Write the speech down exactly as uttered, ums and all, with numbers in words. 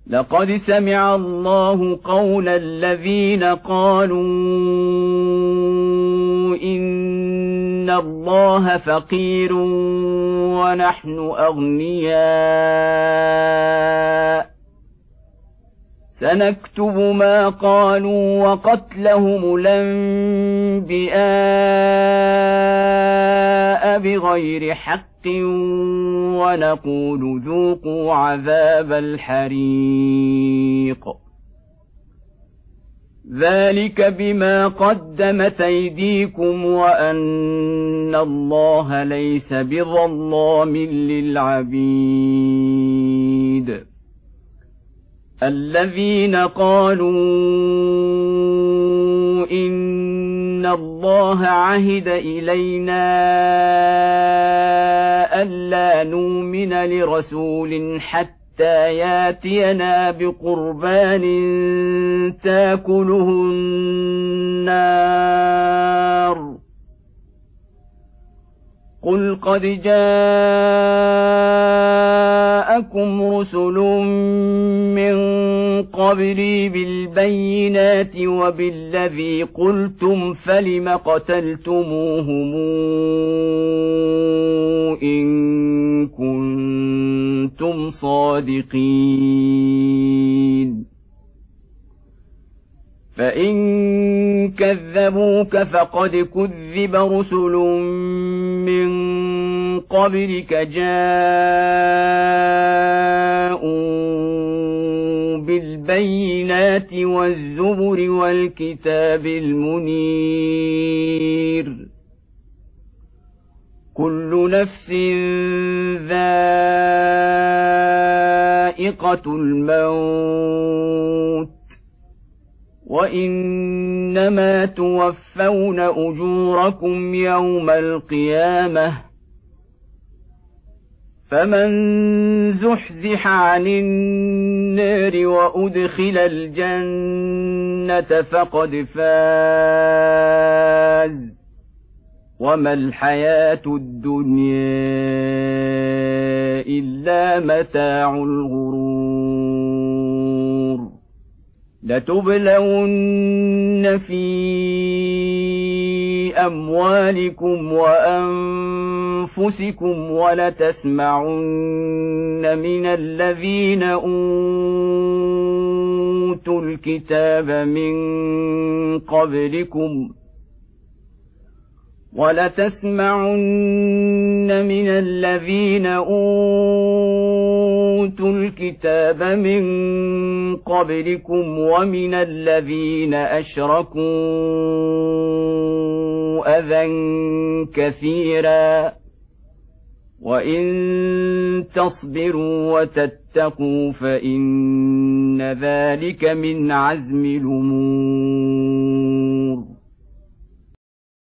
لقد سمع الله قول الذين قالوا إن الله فقير ونحن أغنياء سنكتب ما قالوا وقتلهم الأنبياء بغير حق ونقول ذوقوا عذاب الحريق ذلك بما قدمت أيديكم وأن الله ليس بظلام للعبيد الذين قالوا إن الله عهد إلينا ألا نؤمن لرسول حتى ياتينا بقربان تاكله النار قل قد جاءكم رسل من قبلي بالبينات وبالذي قلتم فلم قتلتموهم إن كنتم صادقين فإن كذبوك فقد كذب رسل من قبلك جاءوا بالبينات والزبر والكتاب المنير كل نفس ذائقة الموت وإنما توفون أجوركم يوم القيامة فمن زحزح عن النار وأدخل الجنة فقد فاز وما الحياة الدنيا إلا متاع الغرور لتبلون في أموالكم وأنفسكم ولتسمعن من الذين أوتوا الكتاب من قبلكم ولتسمعن من الذين أوتوا الكتاب من قبلكم ومن الذين أشركوا أذى كثيرا وإن تصبروا وتتقوا فإن ذلك من عزم الأمور